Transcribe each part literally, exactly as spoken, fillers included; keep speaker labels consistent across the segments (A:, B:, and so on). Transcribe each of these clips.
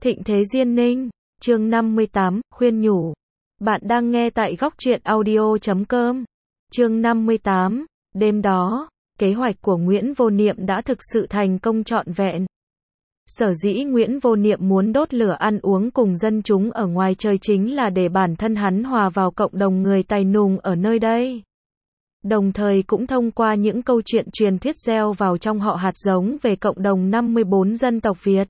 A: Thịnh Thế Diên Ninh, chương năm mươi tám, khuyên nhủ. Bạn đang nghe tại góc truyện audio chấm com. Chương năm mươi tám, đêm đó, kế hoạch của Nguyễn Vô Niệm đã thực sự thành công trọn vẹn. Sở dĩ Nguyễn Vô Niệm muốn đốt lửa ăn uống cùng dân chúng ở ngoài trời chính là để bản thân hắn hòa vào cộng đồng người Tài Nùng ở nơi đây. Đồng thời cũng thông qua những câu chuyện truyền thuyết gieo vào trong họ hạt giống về cộng đồng năm mươi bốn dân tộc Việt.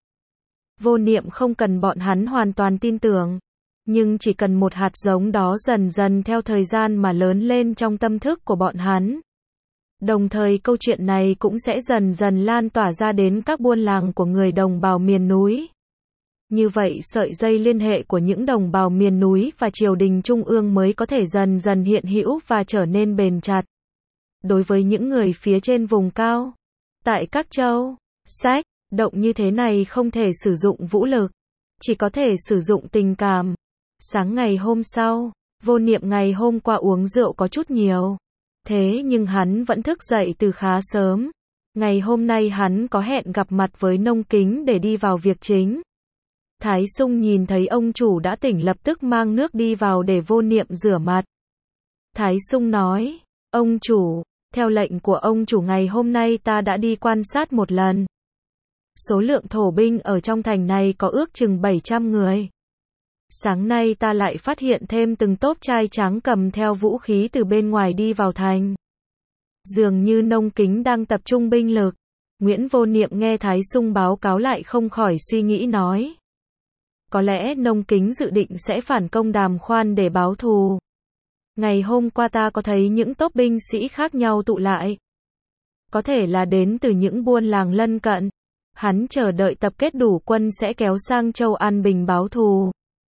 A: Vô Niệm không cần bọn hắn hoàn toàn tin tưởng, nhưng chỉ cần một hạt giống đó dần dần theo thời gian mà lớn lên trong tâm thức của bọn hắn. Đồng thời câu chuyện này cũng sẽ dần dần lan tỏa ra đến các buôn làng của người đồng bào miền núi. Như vậy sợi dây liên hệ của những đồng bào miền núi và triều đình trung ương mới có thể dần dần hiện hữu và trở nên bền chặt. Đối với những người phía trên vùng cao, tại các châu, sách, động như thế này không thể sử dụng vũ lực, chỉ có thể sử dụng tình cảm. Sáng ngày hôm sau, Vô Niệm ngày hôm qua uống rượu có chút nhiều. Thế nhưng hắn vẫn thức dậy từ khá sớm. Ngày hôm nay hắn có hẹn gặp mặt với Nông Kính để đi vào việc chính. Thái Sung nhìn thấy ông chủ đã tỉnh lập tức mang nước đi vào để Vô Niệm rửa mặt. Thái Sung nói, ông chủ, theo lệnh của ông chủ ngày hôm nay ta đã đi quan sát một lần. Số lượng thổ binh ở trong thành này có ước chừng bảy trăm người. Sáng nay ta lại phát hiện thêm từng tốp trai tráng cầm theo vũ khí từ bên ngoài đi vào thành. Dường như Nông Kính đang tập trung binh lực. Nguyễn Vô Niệm nghe Thái Sung báo cáo lại không khỏi suy nghĩ nói. Có lẽ Nông Kính dự định sẽ phản công Đàm Khoan để báo thù. Ngày hôm qua ta có thấy những tốp binh sĩ khác nhau tụ lại. Có thể là đến từ những buôn làng lân cận. Hắn chờ đợi tập kết đủ quân sẽ kéo sang Châu An Bình báo thù.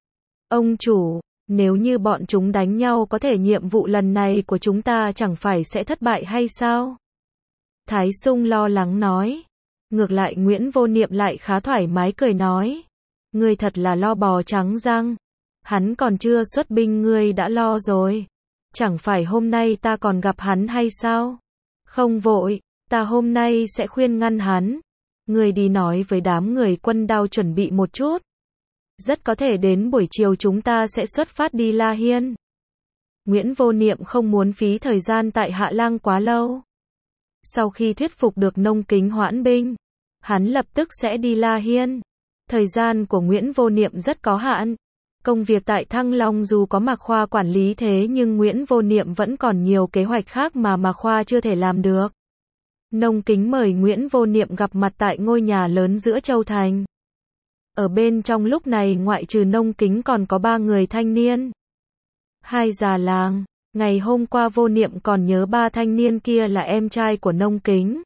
A: Ông chủ, nếu như bọn chúng đánh nhau có thể nhiệm vụ lần này của chúng ta chẳng phải sẽ thất bại hay sao? Thái Sung lo lắng nói. Ngược lại Nguyễn Vô Niệm lại khá thoải mái cười nói. Ngươi thật là lo bò trắng răng. Hắn còn chưa xuất binh ngươi đã lo rồi. Chẳng phải hôm nay ta còn gặp hắn hay sao? Không vội, ta hôm nay sẽ khuyên ngăn hắn. Ngươi đi nói với đám người quân Đao chuẩn bị một chút. Rất có thể đến buổi chiều chúng ta sẽ xuất phát đi La Hiên. Nguyễn Vô Niệm không muốn phí thời gian tại Hạ Lang quá lâu. Sau khi thuyết phục được Nông Kính hoãn binh, hắn lập tức sẽ đi La Hiên. Thời gian của Nguyễn Vô Niệm rất có hạn. Công việc tại Thăng Long dù có Mạc Khoa quản lý thế nhưng Nguyễn Vô Niệm vẫn còn nhiều kế hoạch khác mà Mạc Khoa chưa thể làm được. Nông Kính mời Nguyễn Vô Niệm gặp mặt tại ngôi nhà lớn giữa Châu Thành. Ở bên trong lúc này ngoại trừ Nông Kính còn có ba người thanh niên. Hai già làng, ngày hôm qua Vô Niệm còn nhớ ba thanh niên kia là em trai của Nông Kính.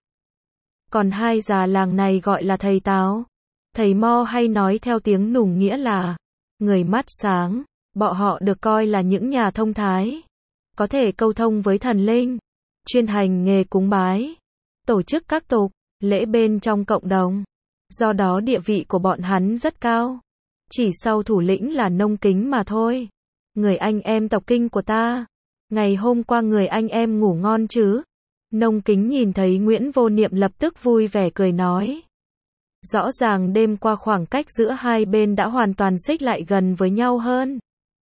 A: Còn hai già làng này gọi là thầy Táo, thầy Mo hay nói theo tiếng Nùng nghĩa là người mắt sáng, bọn họ được coi là những nhà thông thái, có thể câu thông với thần linh, chuyên hành nghề cúng bái, tổ chức các tục, lễ bên trong cộng đồng. Do đó địa vị của bọn hắn rất cao. Chỉ sau thủ lĩnh là Nông Kính mà thôi. Người anh em tộc Kinh của ta. Ngày hôm qua người anh em ngủ ngon chứ? Nông Kính nhìn thấy Nguyễn Vô Niệm lập tức vui vẻ cười nói. Rõ ràng đêm qua khoảng cách giữa hai bên đã hoàn toàn xích lại gần với nhau hơn.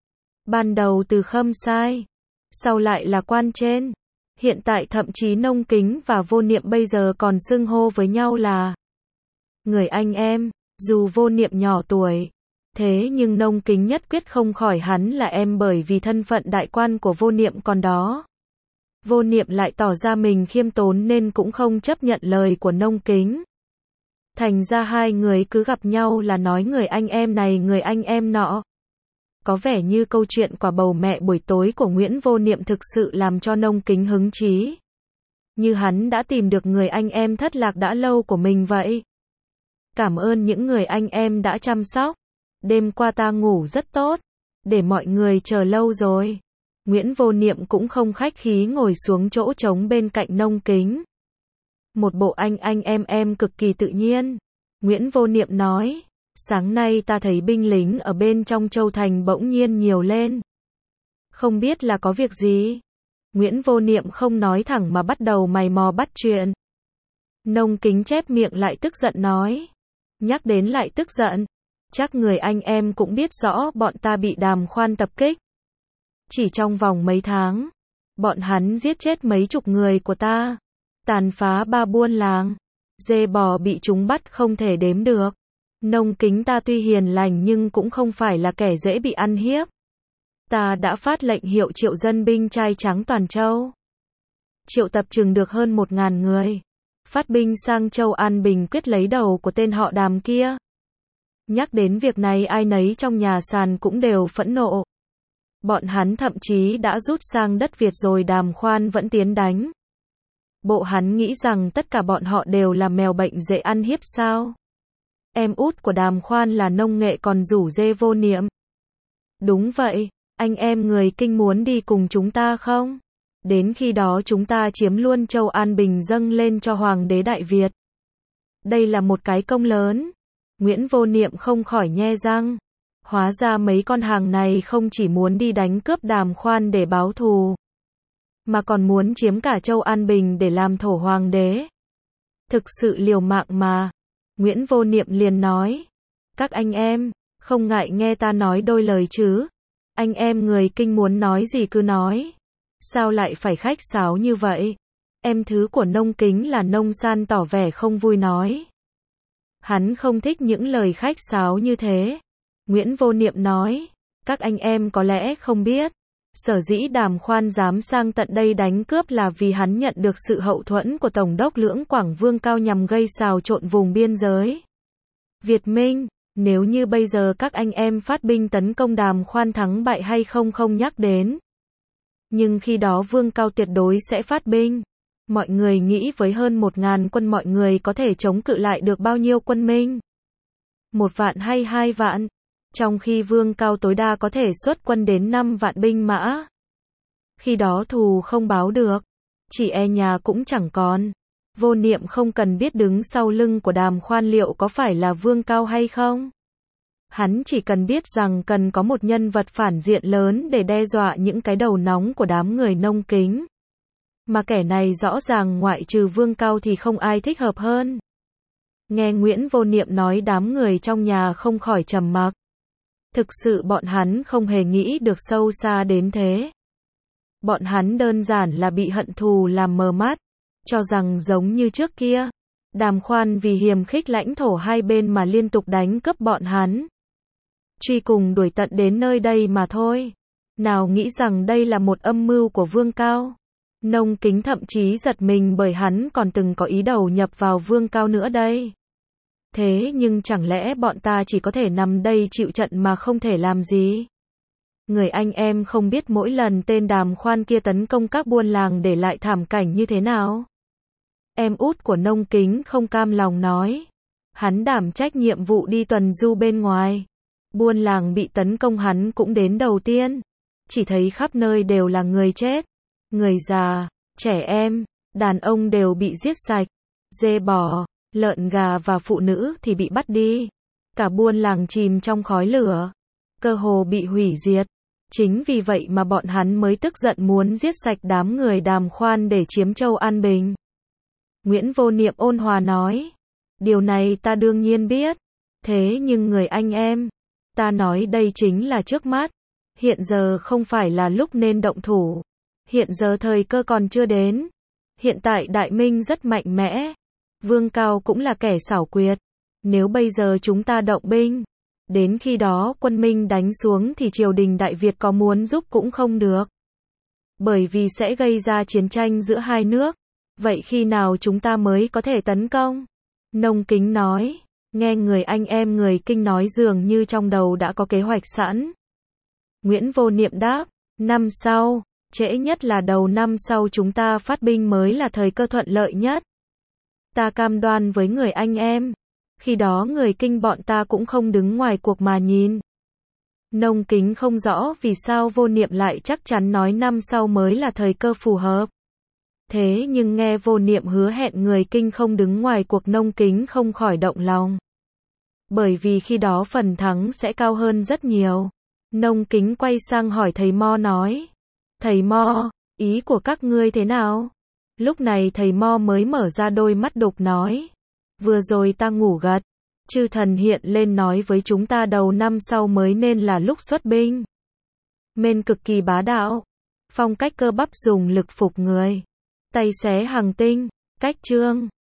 A: Ban đầu từ Khâm Sai, sau lại là quan trên. Hiện tại thậm chí Nông Kính và Vô Niệm bây giờ còn xưng hô với nhau là người anh em. Dù Vô Niệm nhỏ tuổi, thế nhưng Nông Kính nhất quyết không khỏi hắn là em bởi vì thân phận đại quan của Vô Niệm còn đó. Vô Niệm lại tỏ ra mình khiêm tốn nên cũng không chấp nhận lời của Nông Kính. Thành ra hai người cứ gặp nhau là nói người anh em này người anh em nọ. Có vẻ như câu chuyện quả bầu mẹ buổi tối của Nguyễn Vô Niệm thực sự làm cho Nông Kính hứng chí. Như hắn đã tìm được người anh em thất lạc đã lâu của mình vậy. Cảm ơn những người anh em đã chăm sóc. Đêm qua ta ngủ rất tốt. Để mọi người chờ lâu rồi. Nguyễn Vô Niệm cũng không khách khí ngồi xuống chỗ trống bên cạnh Nông Kính. Một bộ anh anh em em cực kỳ tự nhiên. Nguyễn Vô Niệm nói. Sáng nay ta thấy binh lính ở bên trong Châu Thành bỗng nhiên nhiều lên. Không biết là có việc gì. Nguyễn Vô Niệm không nói thẳng mà bắt đầu mày mò bắt chuyện. Nông Kính chép miệng lại tức giận nói. Nhắc đến lại tức giận. Chắc người anh em cũng biết rõ bọn ta bị Đàm Khoan tập kích. Chỉ trong vòng mấy tháng, bọn hắn giết chết mấy chục người của ta, tàn phá ba buôn làng, dê bò bị chúng bắt không thể đếm được. Nông Kính ta tuy hiền lành nhưng cũng không phải là kẻ dễ bị ăn hiếp. Ta đã phát lệnh hiệu triệu dân binh trai trắng toàn châu. Triệu tập chừng được hơn một ngàn người. Phát binh sang châu An Bình quyết lấy đầu của tên họ Đàm kia. Nhắc đến việc này ai nấy trong nhà sàn cũng đều phẫn nộ. Bọn hắn thậm chí đã rút sang đất Việt rồi Đàm Khoan vẫn tiến đánh. Bộ hắn nghĩ rằng tất cả bọn họ đều là mèo bệnh dễ ăn hiếp sao? Em út của Đàm Khoan là nông nghệ còn rủ dê Vô Niệm. Đúng vậy, anh em người Kinh muốn đi cùng chúng ta không? Đến khi đó chúng ta chiếm luôn châu An Bình dâng lên cho Hoàng đế Đại Việt. Đây là một cái công lớn. Nguyễn Vô Niệm không khỏi nhe răng. Hóa ra mấy con hàng này không chỉ muốn đi đánh cướp Đàm Khoan để báo thù, mà còn muốn chiếm cả châu An Bình để làm thổ hoàng đế. Thực sự liều mạng mà. Nguyễn Vô Niệm liền nói. Các anh em, không ngại nghe ta nói đôi lời chứ. Anh em người Kinh muốn nói gì cứ nói. Sao lại phải khách sáo như vậy? Em thứ của Nông Kính là Nông San tỏ vẻ không vui nói. Hắn không thích những lời khách sáo như thế. Nguyễn Vô Niệm nói. Các anh em có lẽ không biết. Sở dĩ Đàm Khoan dám sang tận đây đánh cướp là vì hắn nhận được sự hậu thuẫn của Tổng đốc Lưỡng Quảng Vương Cao nhằm gây xào trộn vùng biên giới Việt Minh. Nếu như bây giờ các anh em phát binh tấn công Đàm Khoan thắng bại hay không không nhắc đến. Nhưng khi đó Vương Cao tuyệt đối sẽ phát binh. Mọi người nghĩ với hơn một ngàn quân mọi người có thể chống cự lại được bao nhiêu quân Minh? Một vạn hay hai vạn? Trong khi Vương Cao tối đa có thể xuất quân đến năm vạn binh mã. Khi đó thù không báo được, chỉ e nhà cũng chẳng còn. Vô Niệm không cần biết đứng sau lưng của Đàm Khoan liệu có phải là Vương Cao hay không. Hắn chỉ cần biết rằng cần có một nhân vật phản diện lớn để đe dọa những cái đầu nóng của đám người Nông Kính. Mà kẻ này rõ ràng ngoại trừ Vương Cao thì không ai thích hợp hơn. Nghe Nguyễn Vô Niệm nói đám người trong nhà không khỏi trầm mặc. Thực sự bọn hắn không hề nghĩ được sâu xa đến thế. Bọn hắn đơn giản là bị hận thù làm mờ mắt, cho rằng giống như trước kia, Đàm Khoan vì hiềm khích lãnh thổ hai bên mà liên tục đánh cướp bọn hắn. Truy cùng đuổi tận đến nơi đây mà thôi. Nào nghĩ rằng đây là một âm mưu của Vương Cao. Nông Kính thậm chí giật mình bởi hắn còn từng có ý đầu nhập vào Vương Cao nữa đây. Thế nhưng chẳng lẽ bọn ta chỉ có thể nằm đây chịu trận mà không thể làm gì? Người anh em không biết mỗi lần tên Đàm Khoan kia tấn công các buôn làng để lại thảm cảnh như thế nào? Em út của Nông Kính không cam lòng nói. Hắn đảm trách nhiệm vụ đi tuần du bên ngoài. Buôn làng bị tấn công hắn cũng đến đầu tiên. Chỉ thấy khắp nơi đều là người chết. Người già, trẻ em, đàn ông đều bị giết sạch. Dê bò, lợn gà và phụ nữ thì bị bắt đi. Cả buôn làng chìm trong khói lửa. Cơ hồ bị hủy diệt. Chính vì vậy mà bọn hắn mới tức giận muốn giết sạch đám người Đàm Khoan để chiếm châu An Bình. Nguyễn Vô Niệm ôn hòa nói. Điều này ta đương nhiên biết. Thế nhưng người anh em, ta nói đây chính là trước mắt. Hiện giờ không phải là lúc nên động thủ. Hiện giờ thời cơ còn chưa đến. Hiện tại Đại Minh rất mạnh mẽ. Vương Cao cũng là kẻ xảo quyệt. Nếu bây giờ chúng ta động binh, đến khi đó quân Minh đánh xuống thì triều đình Đại Việt có muốn giúp cũng không được. Bởi vì sẽ gây ra chiến tranh giữa hai nước. Vậy khi nào chúng ta mới có thể tấn công? Nông Kính nói. Nghe người anh em người Kinh nói dường như trong đầu đã có kế hoạch sẵn. Nguyễn Vô Niệm đáp. Năm sau, trễ nhất là đầu năm sau chúng ta phát binh mới là thời cơ thuận lợi nhất. Ta cam đoan với người anh em. Khi đó người Kinh bọn ta cũng không đứng ngoài cuộc mà nhìn. Nông Kính không rõ vì sao Vô Niệm lại chắc chắn nói năm sau mới là thời cơ phù hợp. Thế nhưng nghe Vô Niệm hứa hẹn người Kinh không đứng ngoài cuộc Nông Kính không khỏi động lòng. Bởi vì khi đó phần thắng sẽ cao hơn rất nhiều. Nông Kính quay sang hỏi thầy Mo nói. Thầy Mo, ý của các ngươi thế nào? Lúc này thầy Mo mới mở ra đôi mắt đục nói. Vừa rồi ta ngủ gật. Chư thần hiện lên nói với chúng ta đầu năm sau mới nên là lúc xuất binh. Mên cực kỳ bá đạo. Phong cách cơ bắp dùng lực phục người. Tay xé hàng tinh. Cách trương.